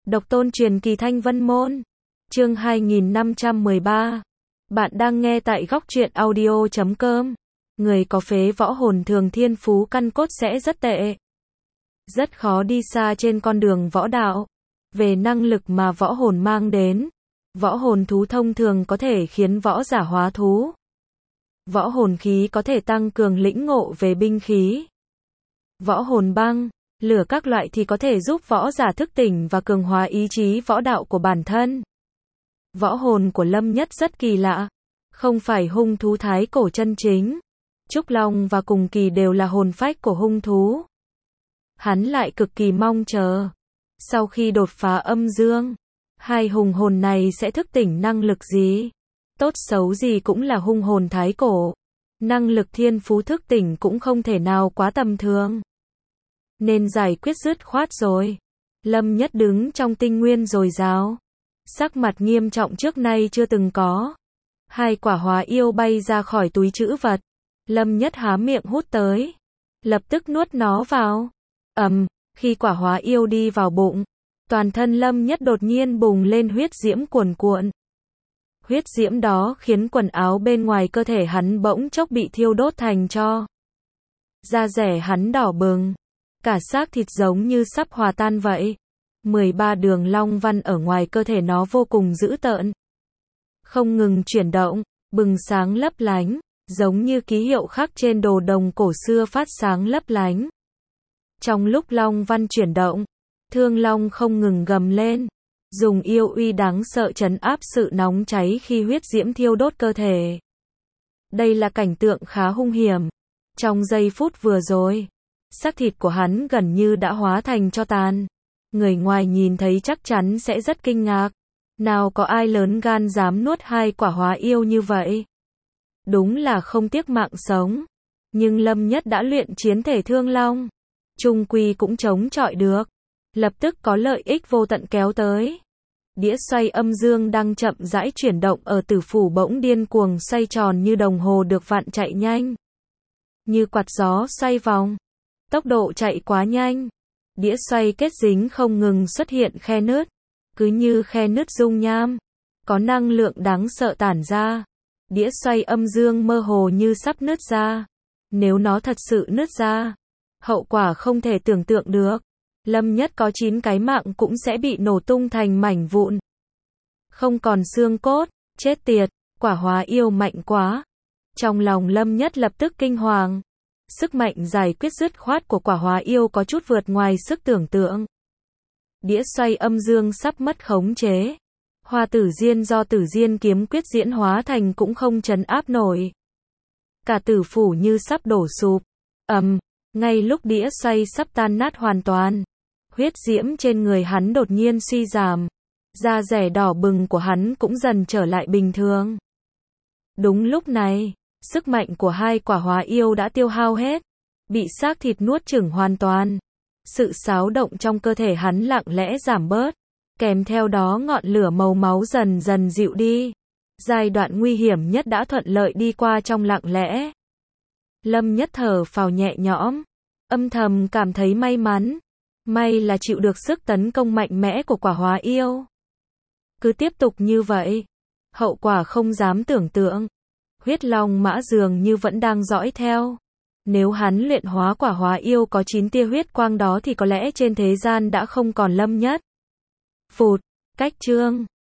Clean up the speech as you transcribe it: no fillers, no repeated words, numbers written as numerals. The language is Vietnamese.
Độc tôn truyền kỳ Thanh Vân Môn. Chương 2513. Bạn đang nghe tại góc truyện audio.com. Người có phế võ hồn thường thiên phú căn cốt sẽ rất tệ. Rất khó đi xa trên con đường võ đạo. Về năng lực mà võ hồn mang đến, võ hồn thú thông thường có thể khiến võ giả hóa thú. Võ hồn khí có thể tăng cường lĩnh ngộ về binh khí. Võ hồn băng, lửa các loại thì có thể giúp võ giả thức tỉnh và cường hóa ý chí võ đạo của bản thân. Võ hồn của Lâm Nhất rất kỳ lạ, không phải hung thú thái cổ chân chính. Trúc Long và Cùng Kỳ đều là hồn phách của hung thú. Hắn lại cực kỳ mong chờ, sau khi đột phá âm dương, hai hung hồn này sẽ thức tỉnh năng lực gì. Tốt xấu gì cũng là hung hồn thái cổ, năng lực thiên phú thức tỉnh cũng không thể nào quá tầm thường. Nên giải quyết dứt khoát rồi. Lâm Nhất đứng trong tinh nguyên dồi dào, sắc mặt nghiêm trọng trước nay chưa từng có. Hai quả hóa yêu bay ra khỏi túi trữ vật. Lâm Nhất há miệng hút tới, lập tức nuốt nó vào. Khi quả hóa yêu đi vào bụng, toàn thân Lâm Nhất đột nhiên bùng lên huyết diễm cuồn cuộn. Huyết diễm đó khiến quần áo bên ngoài cơ thể hắn bỗng chốc bị thiêu đốt thành tro. Da rẻ hắn đỏ bừng, cả xác thịt giống như sắp hòa tan vậy. 13 đường long văn ở ngoài cơ thể nó vô cùng dữ tợn, không ngừng chuyển động, bừng sáng lấp lánh, giống như ký hiệu khắc trên đồ đồng cổ xưa phát sáng lấp lánh. Trong lúc long văn chuyển động, Thương Long không ngừng gầm lên, dùng yêu uy đáng sợ trấn áp sự nóng cháy khi huyết diễm thiêu đốt cơ thể. Đây là cảnh tượng khá hung hiểm. Trong giây phút vừa rồi, xác thịt của hắn gần như đã hóa thành tro tàn. Người ngoài nhìn thấy chắc chắn sẽ rất kinh ngạc. Nào có ai lớn gan dám nuốt hai quả hóa yêu như vậy? Đúng là không tiếc mạng sống. Nhưng Lâm Nhất đã luyện chiến thể Thương Long, chung quy cũng chống chọi được. Lập tức có lợi ích vô tận kéo tới. Đĩa xoay âm dương đang chậm rãi chuyển động ở tử phủ bỗng điên cuồng xoay tròn như đồng hồ được vặn chạy nhanh. Như quạt gió xoay vòng. Tốc độ chạy quá nhanh. Đĩa xoay kết dính không ngừng xuất hiện khe nứt. Cứ như khe nứt dung nham, có năng lượng đáng sợ tản ra. Đĩa xoay âm dương mơ hồ như sắp nứt ra. Nếu nó thật sự nứt ra, hậu quả không thể tưởng tượng được. Lâm Nhất có 9 cái mạng cũng sẽ bị nổ tung thành mảnh vụn. Không còn xương cốt, chết tiệt, quả hóa yêu mạnh quá. Trong lòng Lâm Nhất lập tức kinh hoàng. Sức mạnh giải quyết dứt khoát của quả hóa yêu có chút vượt ngoài sức tưởng tượng. Đĩa xoay âm dương sắp mất khống chế. Hoa tử diên do tử diên kiếm quyết diễn hóa thành cũng không trấn áp nổi. Cả tử phủ như sắp đổ sụp. Ngay lúc đĩa xoay sắp tan nát hoàn toàn, huyết diễm trên người hắn đột nhiên suy giảm. Da rẻ đỏ bừng của hắn cũng dần trở lại bình thường. Đúng lúc này, sức mạnh của hai quả hóa yêu đã tiêu hao hết, bị xác thịt nuốt chửng hoàn toàn. Sự xáo động trong cơ thể hắn lặng lẽ giảm bớt, kèm theo đó ngọn lửa màu máu dần dần dịu đi. Giai đoạn nguy hiểm nhất đã thuận lợi đi qua trong lặng lẽ. Lâm Nhất thở phào nhẹ nhõm, âm thầm cảm thấy may mắn. May là chịu được sức tấn công mạnh mẽ của quả hóa yêu. Cứ tiếp tục như vậy, hậu quả không dám tưởng tượng. Huyết Long Mã dường như vẫn đang dõi theo. Nếu hắn luyện hóa quả hóa yêu có 9 tia huyết quang đó thì có lẽ trên thế gian đã không còn Lâm Nhất. Phụt, cách chương